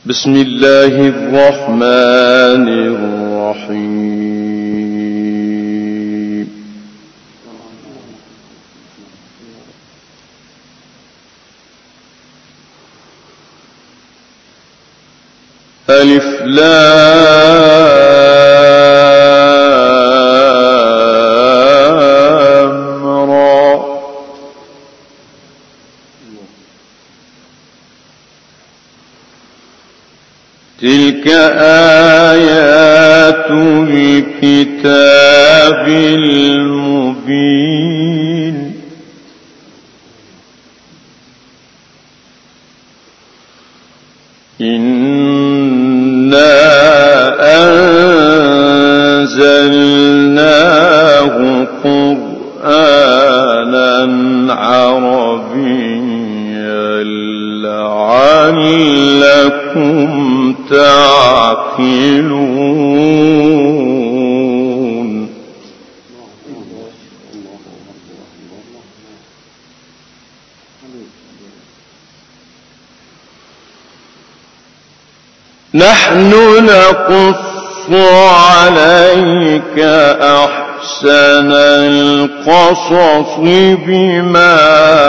بسم الله الرحمن الرحيم. ألف لام را. تلك آيات الكتاب المبين. إنا أنزلناه قرآنا عربيا لعلكم تعقلون. نحن نقص عليك أحسن القصص بما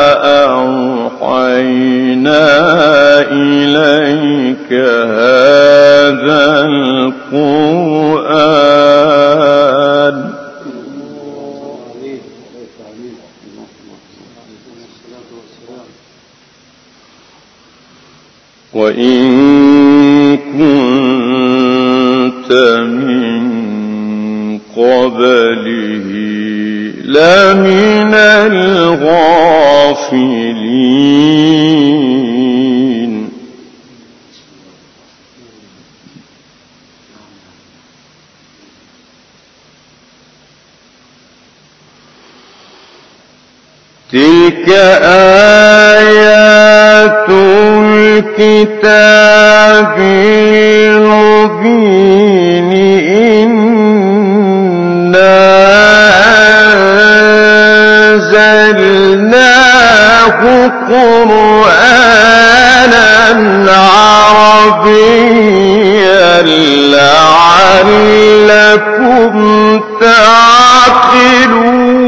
أوحينا إليك هذا القرآن وإن كنت من قبله لمن الغافلين. تلك آيات الكتاب المبين. إنا أنزلناه قرآنا عربيا لعلكم تعقلون.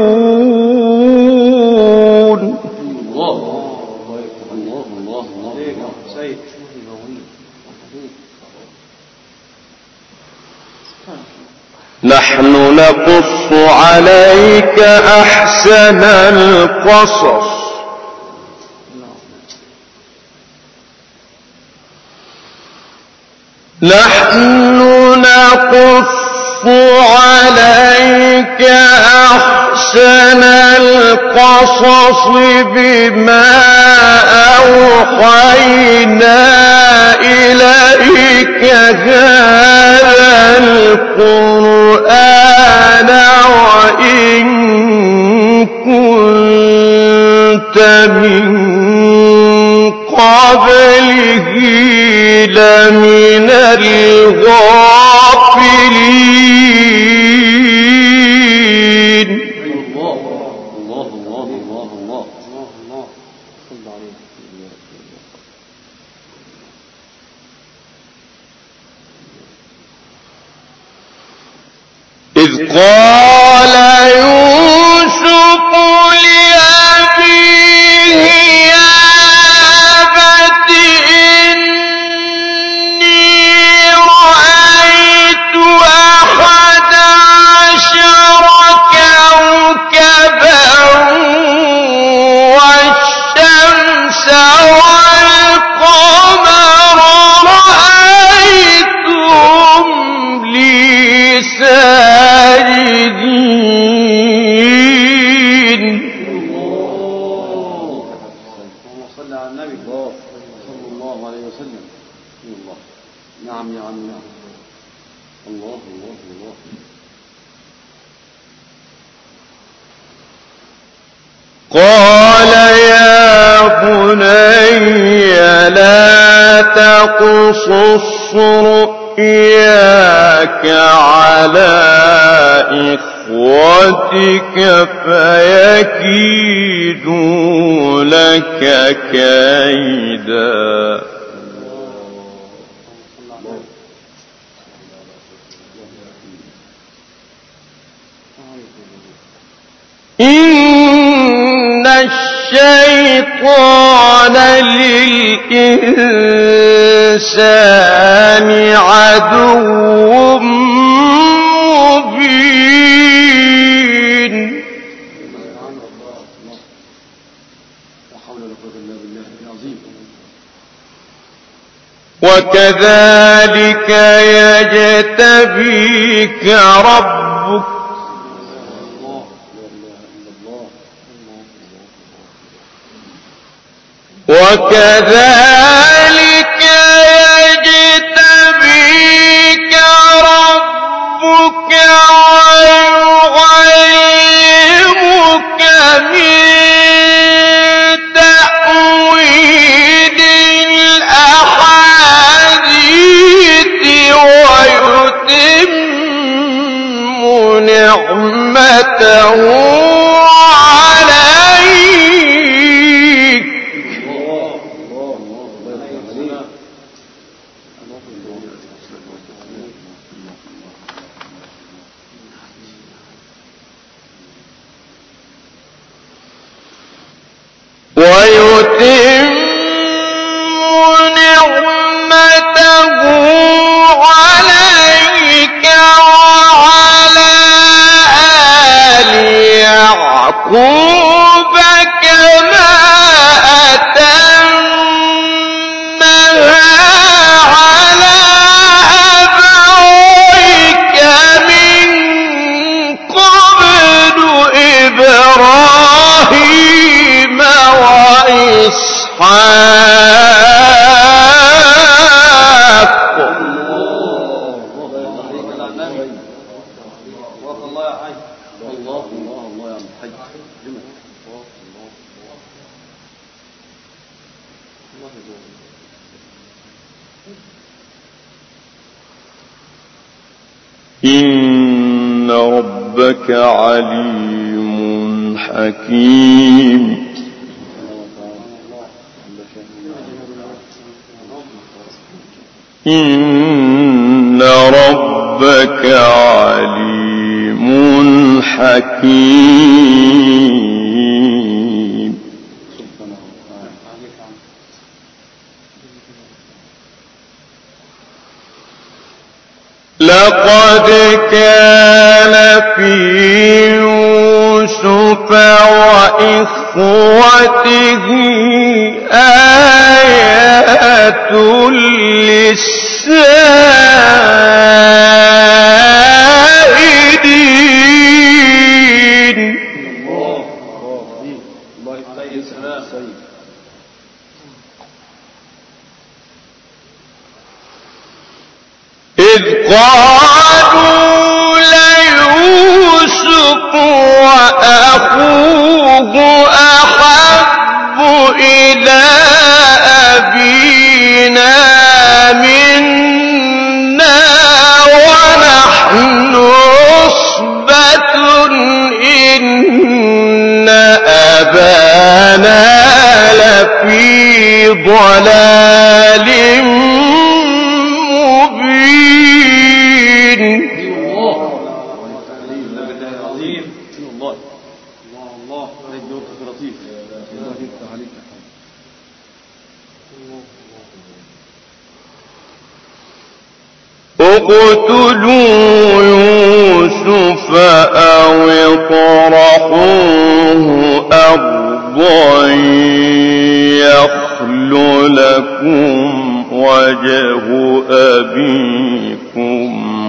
نحن نقص عليك أحسن القصص نحن نقص عليك أحسن القصص بما أوحينا إليك هذا القرآن وإن كنت من قبله لمن الغافلين. إذ قال يوسف لأبيه يا أبت إني رأيت 11 كوكبا والشمس والقمر رأيتهم لي ساجدين. صلى على النبي صلى الله عليه وسلم. الله. نعم يا عم. الله الله الله. قال يا بني لا تقصص رؤياك على إخوتك فيكيدوا لك كيدا إن الشيطان للإنسان عدو مبين. وكذلك يجتبيك ربك وكذلك يجتبيك ربك ويعلمك من تأويل الأحاديث ويتم نعمته عليك. ويتم نعمته عليك وعلى آل يعقوب كما أتمها على أبويك من قبل إبراهيم وإسحاق. إن ربك عليم حكيم. إن ربك عليم حكيم. لقد كان في يوسف وإخوته آيات للسائلين. إذ قالوا ليوسف وأخوه أحب إلى أبينا منا ونحن عصبة إن أبانا لفي ضلال اقتلوا يوسف أو اطرحوه أرضا يخل لكم وجه أبيكم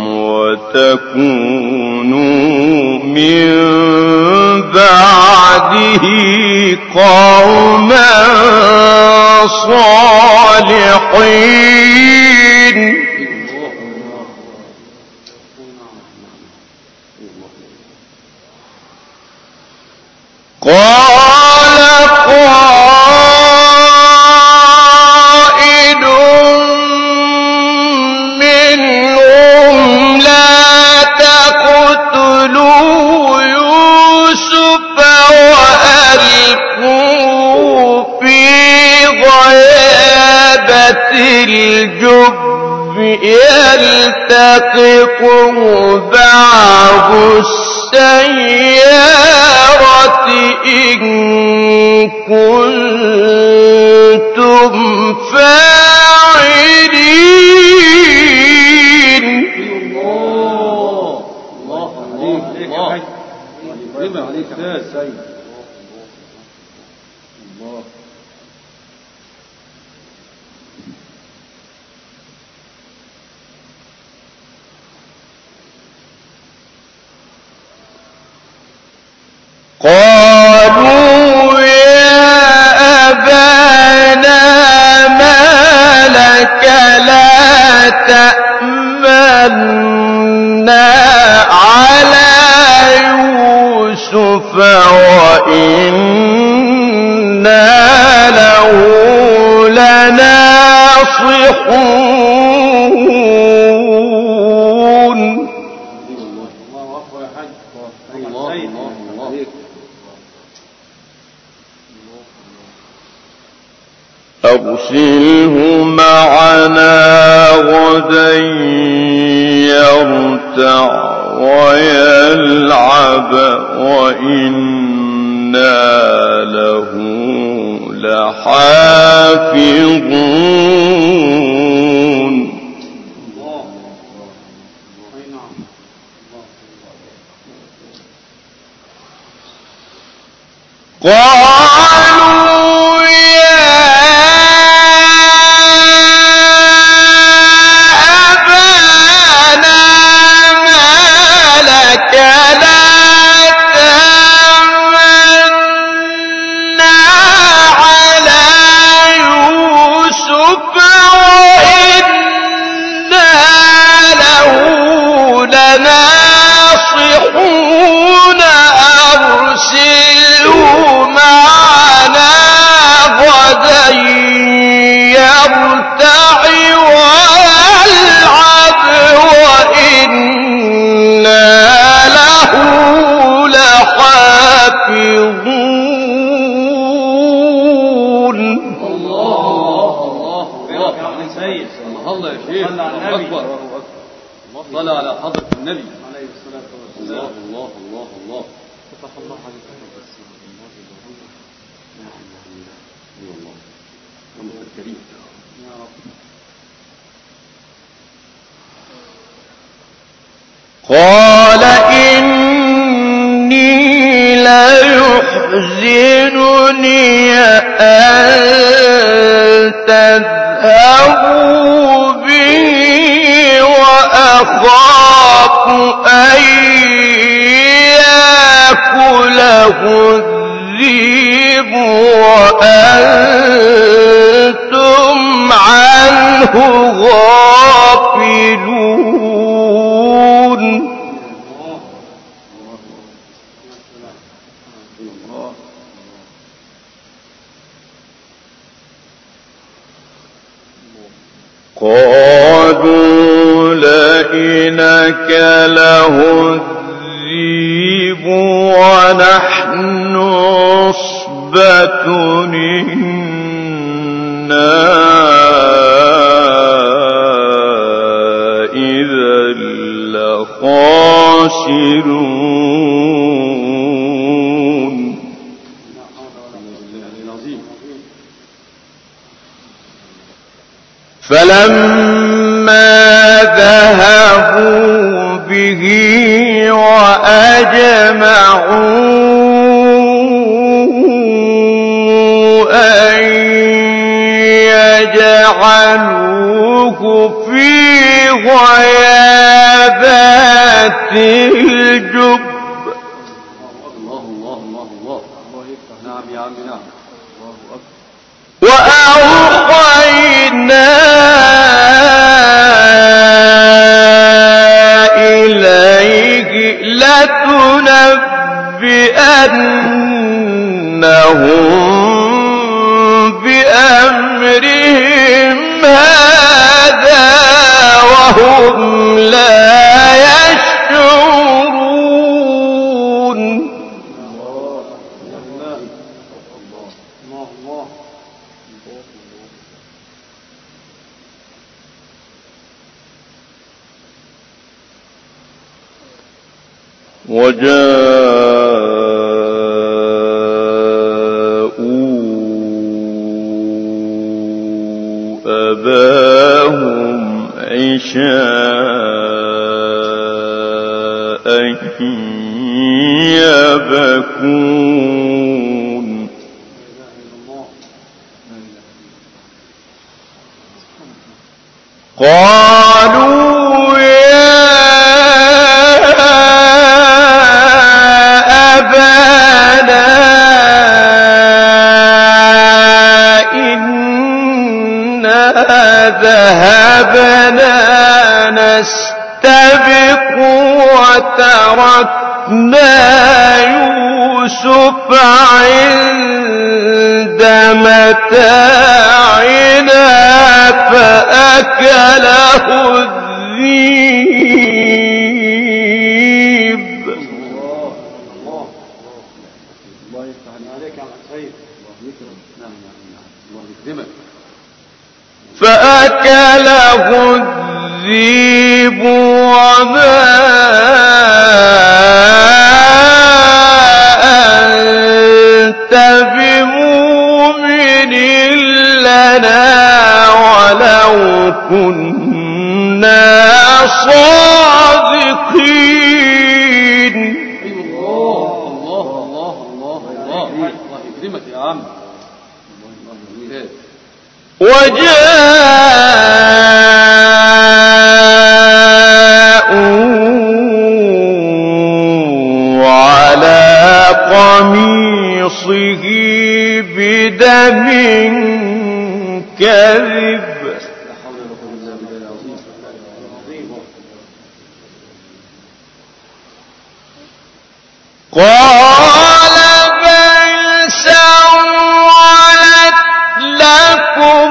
وتكونوا من بعده قوما صالحين. قال قائل منهم لا تقتلوا يوسف وألقوه في غيابة الجب يلتقطه بعض السيارة إن كنتم فاعلين. الله عليك يا سيد. الله. قالوا يا أبانا ما لك لا تأمنا على يوسف وإنا له لناصحون. الله أكبر يا حاج. الله عليك. أرسله معنا غدا يرتع ويلعب وإنا له لحافظون. قالوا يا أبانا ما لك لا تأمنا على يوسف وإنا له لناصحون. أرسله معنا غدا يرتع ويلعب وإنا له لحافظون. الله يا سيد. الله يا شيخ. الله أكبر. صلى على حضرة النبي عليه الصلاة والسلام. الله الله الله. فتح الله عليك يا الله. الله الكريم يا رب. قال إني ليحزنني أن تذهبوا به وأخاف أن يأكله الذئب وأنتم عنه غافلون. قالوا لئن أكله الذئب ونحن عصبة إنا إذا لخاسرون. فلما ذهبوا به وأجمعوا أن يجعلوه في غيابات الجب. الله. نعم يا عم نعم. الله أكبر. وأوحينا إليه لتنبئنهم بأمرهم هذا وهم لا يشعرون. وجاء أباهم عشاء يبكون قالوا يا أبانا إنا ذهبنا نستبق وتركنا يوسف عند متاعنا فأكله الذئب. الله يفتح عليك يا سيد. الله يكرمك. فأكله الذئب وما أنت بمؤمن لنا ولو كنا صادقين. الله يكرمك يا عم. وجاءوا على قميصه بدم كذب قال بل سولت لكم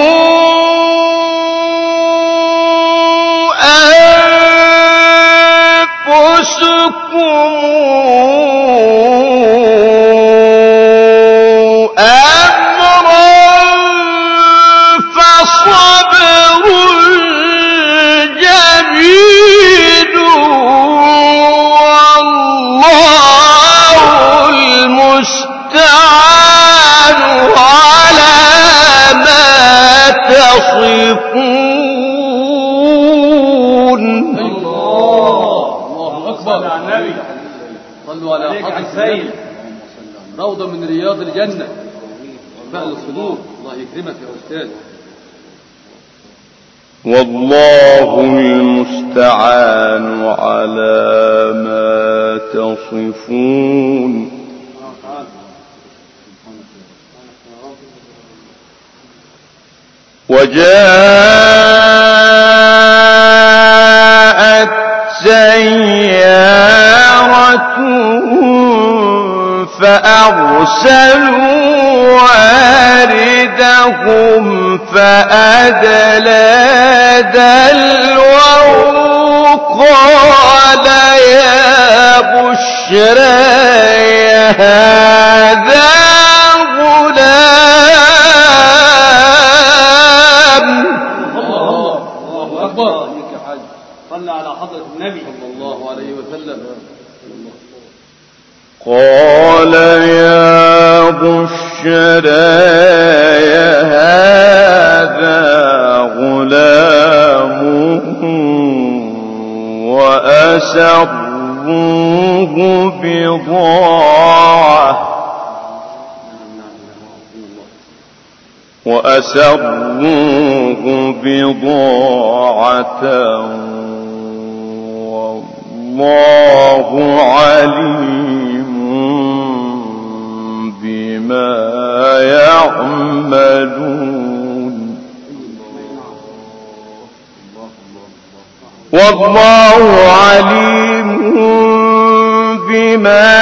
أنفسكم أمرا فصبر جميل والله المستعان على ما تصفون. الله أكبر. صلوا على حضرة النبي. روضة من رياض الجنة. فعل الصدور. الله يكرمك يا أستاذ. والله المستعان على ما تصفون. وجاءت سيارة فأرسلوا واردهم فأدلى دلوه قال يا بشرى هذا غلام. الله أكبر. صلى على حضرة النبي صلى الله عليه وسلم. قال يا بشرى هذا غلام وأسروه بضاعة والله عليم بما يعملون. والله عليم بما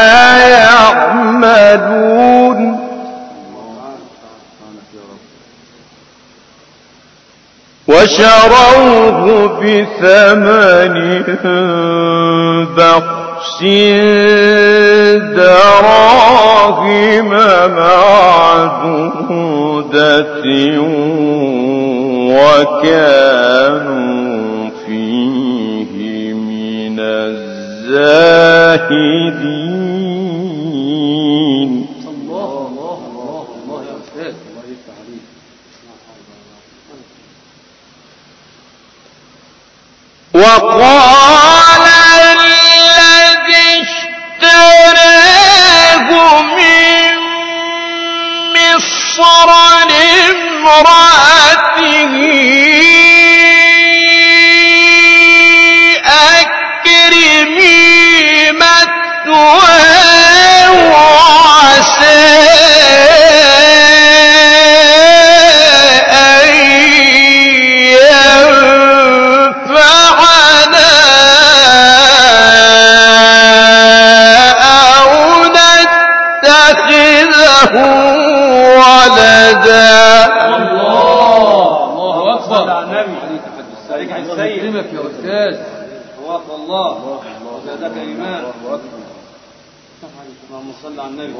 يعملون. وشروه بثمن بخس دراهم معدودة وكانوا فيه من الزاهدين. الله يا أستاذ. الله يفتح عليك. وقال الذي اشتراه من مصر لامرأته أكرمي مثواه وعسى أن ينفعنا أو نتخذه ولدا. الله أكبر. عليك السيد يا أستاذ. الله وزادك إيمان. اللهم صل على النبي.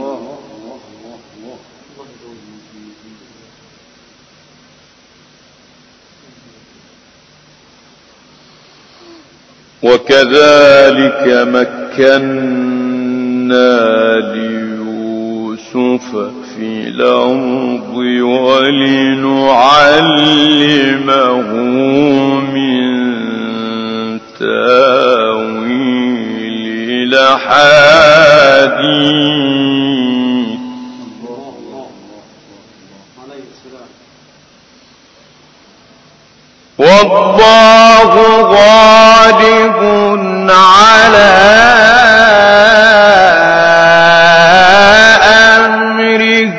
وكذلك مكنا ليوسف في الأرض ولنعلمه من تاويل الأحاديث والله غالب على أمره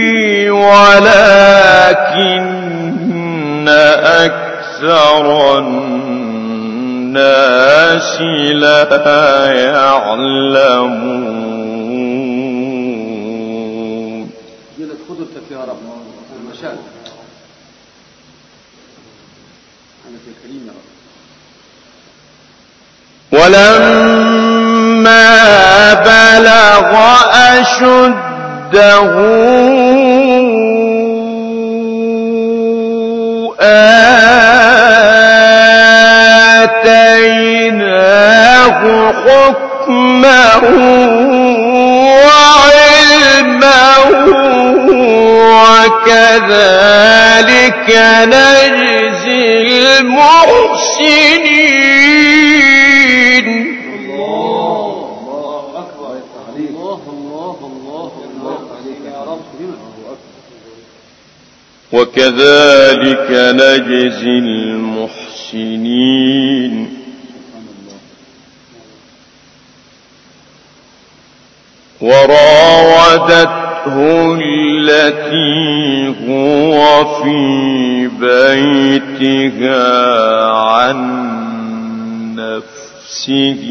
ولكن أكثر الناس لا يعلمون. جلت خدرتك يا رب المشاهد. ولما بلغ أشده آتيناه حكما وعلما وكذلك نجزي المحسنين. الله أكبر. الله يا رب. وكذلك نجزي المحسنين. وراودته التي هو في بيتها عن نفسه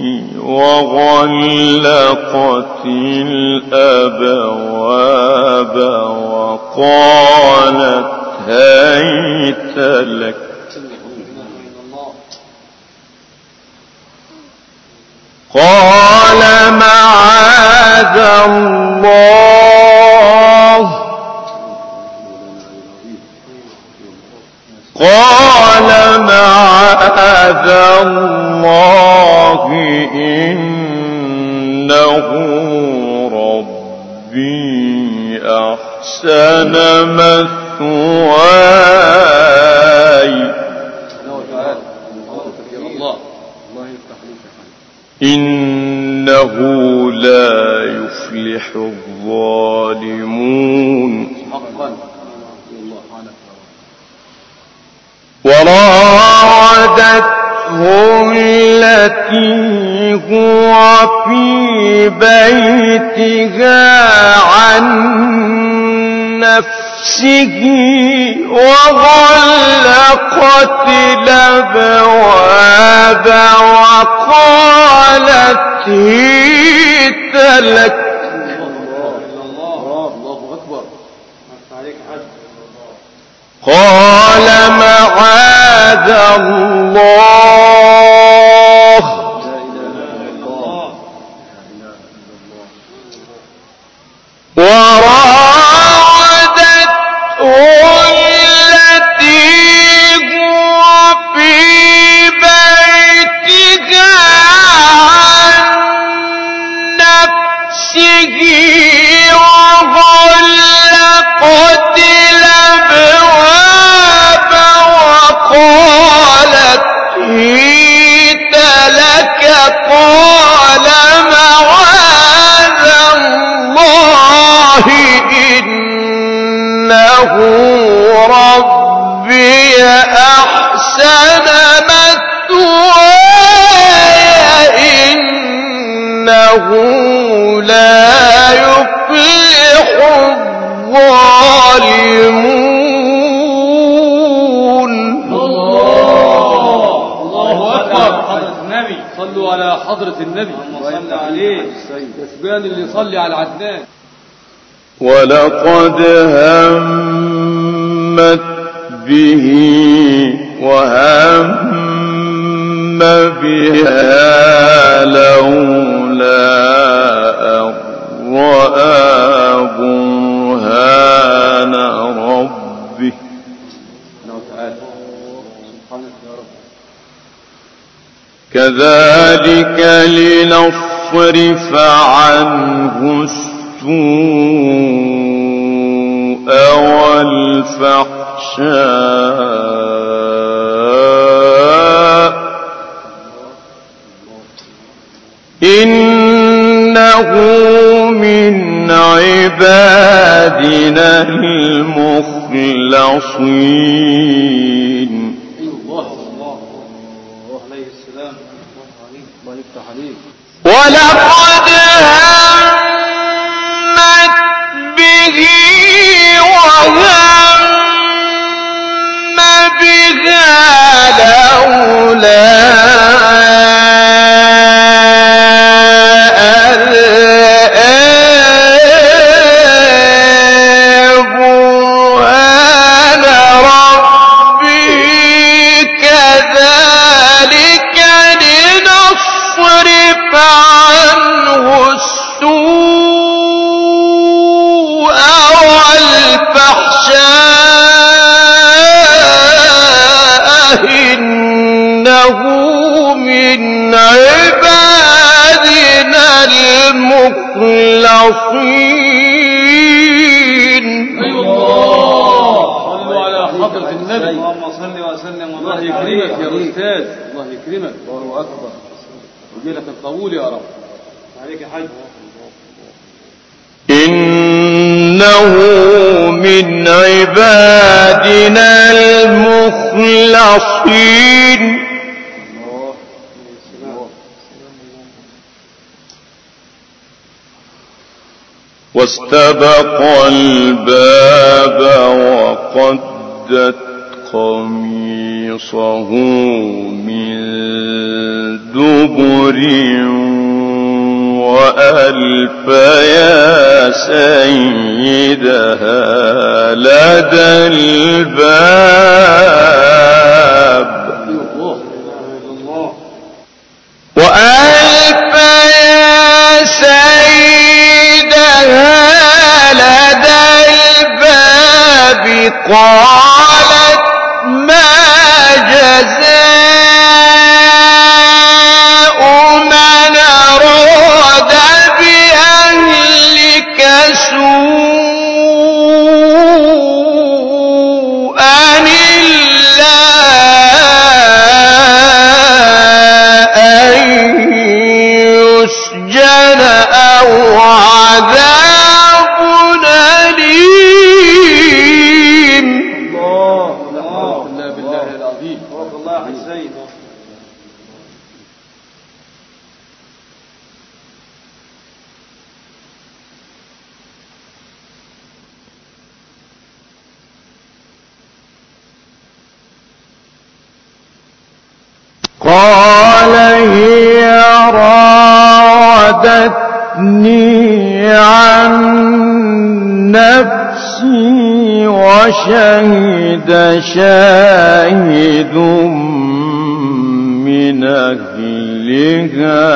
وغلقت الأبواب وقالت هيت لك قال معاذ الله إنه ربي أحسن مثواي إنه لا يفلح الظالمون. وراودته التي هو في بيتها عن نفسه وغلقت الأبواب وقالت هيت لك قال معاذ الله وراودته التي هو في بيتها عن نفسه وغلقت الأبواب وقالت ربي أحسن مثواي إنه لا يفلح الظالمون. الله أكبر. حضرة النبي صلوا على حضرة النبي صلى عليه كسبان اللي يصلي على العدنان. ولقد همت به وهم بها لولا أن رأى برهان ربه كذلك لنصرف عنه السوء والفحشاء إنه من عبادنا المخلصين. ولقد همت به وهم بها لولا أن برهان ربه كذلك لنصرف عنه السوء والفحشاء إنه من عبادنا المخلصين. صلوا على حضرة النبي. اللهم صل وسلم. الله يكرمك يا أستاذ، الله يكرمك. الله أكبر. وجيلك القبول يا رب. عليك حج. إنه من عبادنا المخلصين. واستبق الباب وقدت قميصه من دبر وألف يا سيدها لدى الباب وألف يا سيدها لدى الباب قالت ما جزاء من أراد بأهلك سوءا إلا أن يسجن أو عذاب أليم. الله بالله العظيم. الله يا حسين. قال هي راودتني عن نفسي وشهد شاهد من أهلها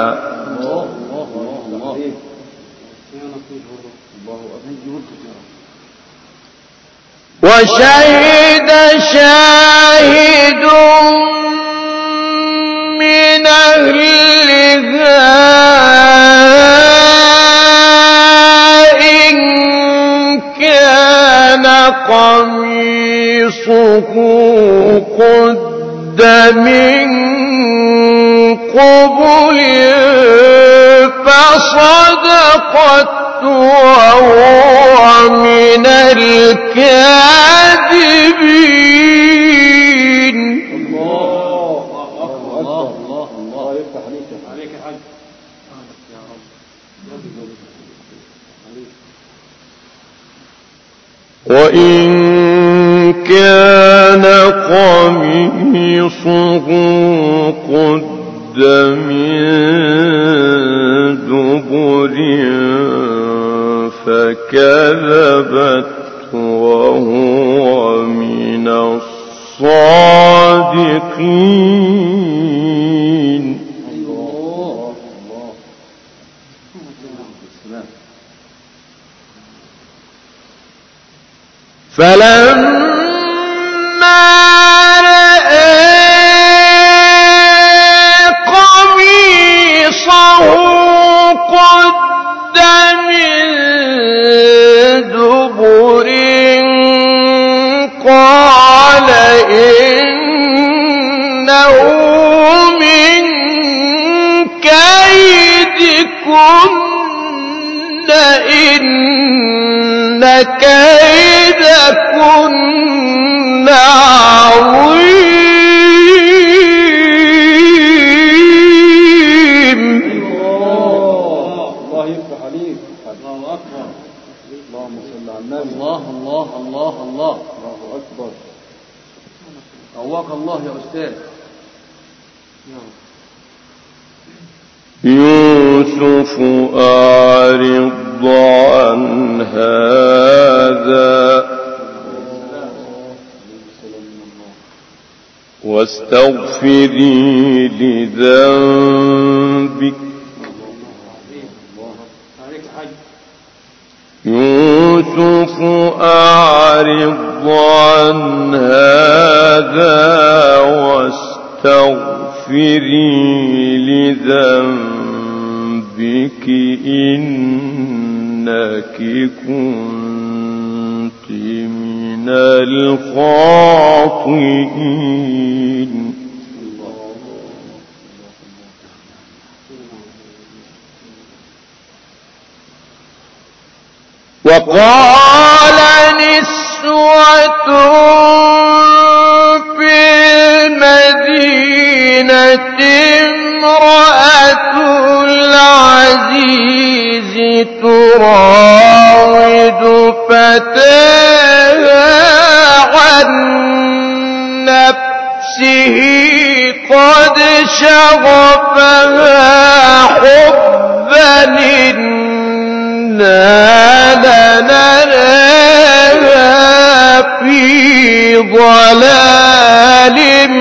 وشهد شاهد من أهلها إن كان قميصه قد من قبل فصدقت صدقت وهو من الكاذبين. الله أكبر. الله يفتح عليك يا حاج يا رب. وإن كان قميصه قد من دبر فكذبت وهو من الصادقين. فلما رأى قميصه قد من دبر قال إنه من كيدكن إن كيدكن عظيم. الله يفتح عليك. الله أكبر. اللهم صل على النبي. الله الله أكبر. قواك الله يا أستاذ. يوسف أعرض عن هذا واستغفري لذنبك. يوسف أعرض عن هذا واستغفري لذنبك إنك كنت من الخاطئين. وقال نسوة في المدينة امرأة العزيز تراود فتاها عن نفسه قد شغفها حبا لنراها في ضلال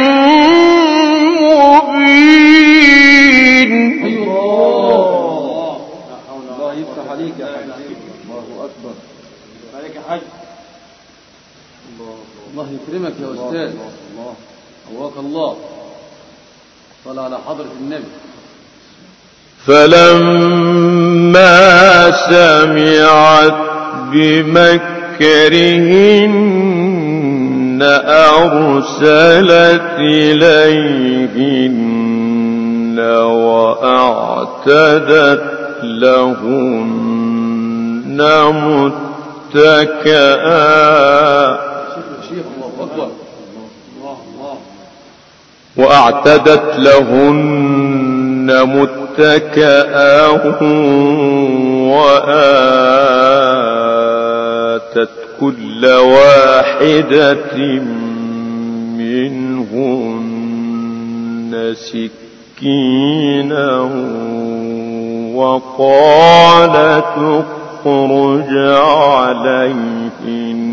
مبين. الله يفتح عليك يا حاج. الله أكبر. عليك يا حاج. الله يكرمك يا أستاذ. قواك الله. صل على حضرة النبي. فلما سمعت بمكرهن أرسلت إليهن وأعتدت لهن متكئا. وأعتدت لهن متكئا وآتت كل واحدة منهن سكينا وقالت اخرج عليهن.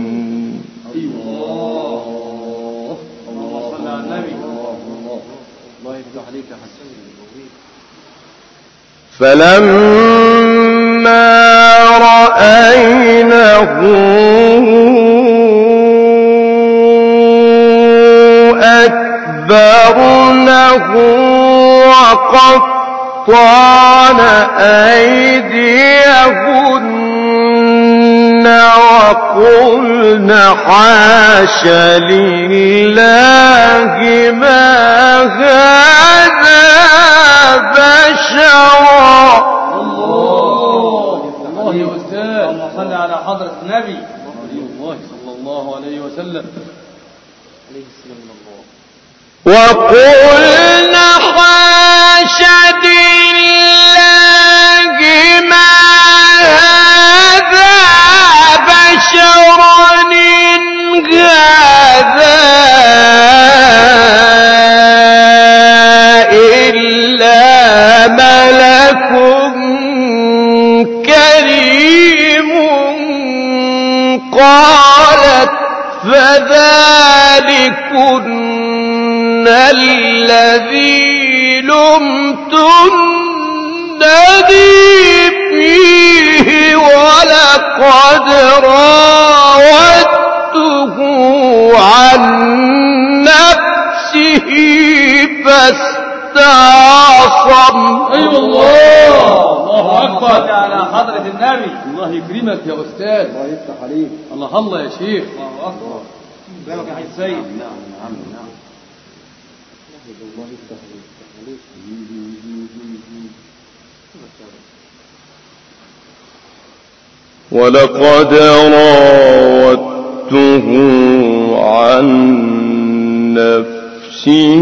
فلما رأينه أكبرنه وقطعن أيديهن وقلن حاش لله ما هذا بشرا. على حضرة النبي الله صلى الله عليه وسلم عليه السلام من الله. وقلنا حاش لله ما هذا بشرا إن هذا إلا ملك كريم. قالت فذلكن الذي لمتنني فيه ولقد راودته عن نفسه فاستعصم. ايوه الله اكبر على حضرة النبي. الله يكرمك يا استاذ. الله يفتح عليك. الله يا شيخ. الله اكبر. بارك يا حاج سيد. نعم الله يفتح عليك. ولقد راودته عن نفسه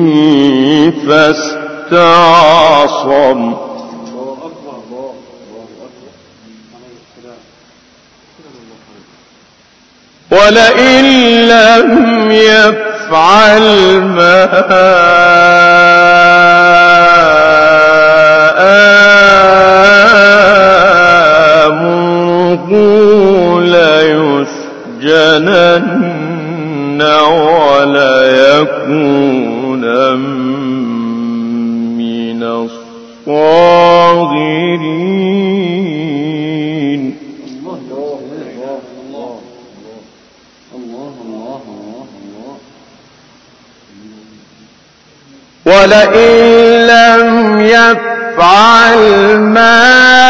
فاستعصم. الله أكبر. ولئن لم يفعل ما آمره ليسجنن وليكون من الصاغرين. ولئن لم يفعل ما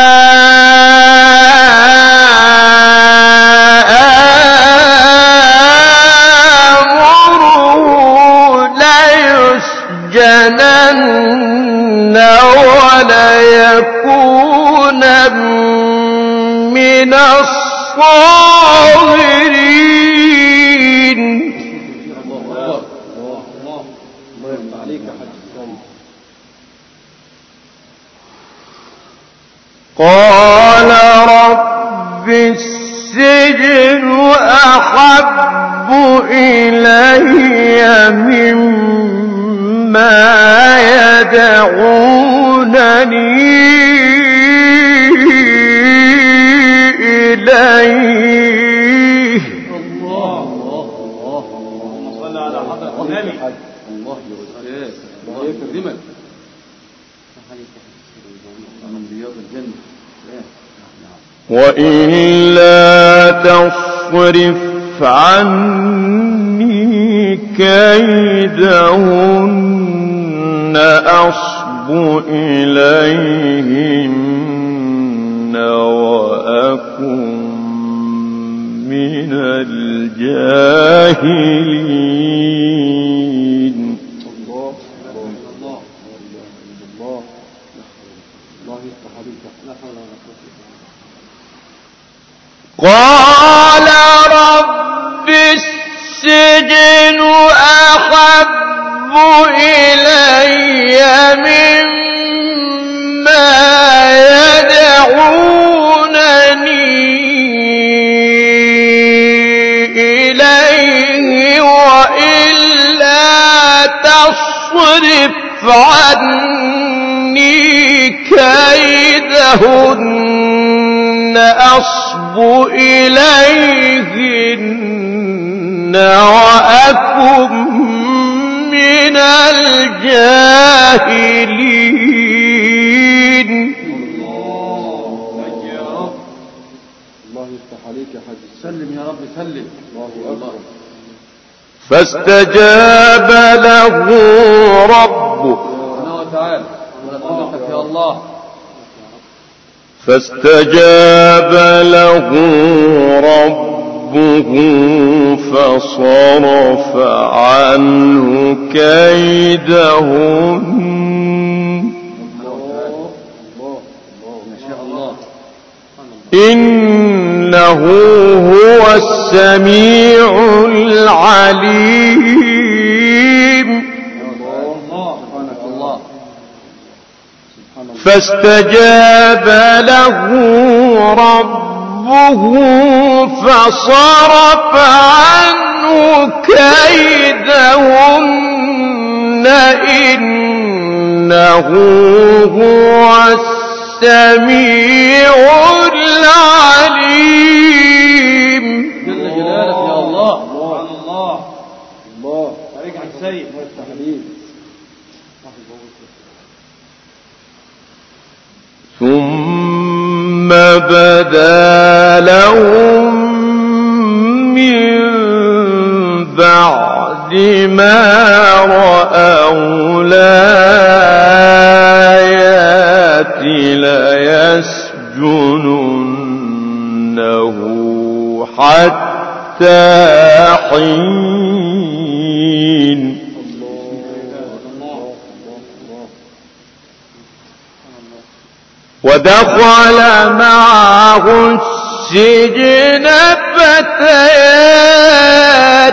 آمره ليسجنن وليكون من الصاغرين. قال رب السجن أحب إلي مما يدعونني إليه. اللهم صل على حضرة النبي. الله يا أستاذ. الله يكرمك. من رياض الجنة. وإلا تصرف عني كيدهن أصب إليهن وأكن من الجاهلين. قال رب السجن أحب إلي مما يدعونني إليه وإلا تصرف عني كيدهن أصب إليهن وأكن من الجاهلين. الله يفتح عليك يا حاج. سلم يا رب سلم. الله أكبر. فاستجاب له ربه سبحانه وتعالى. ونسألك يا الله. فاستجاب له ربه فصرف عنه كيدهن إنه هو السميع العليم. فاستجاب له ربه فصرف عنه كيدهن إنه هو السميع العليم. جل جلالك يا الله. الله الله عليك عن سيد والتحليل. ثم بدا لهم من بعد ما رأوا الآيات ليسجننه حتى حين. ودخل معه السجن فتيان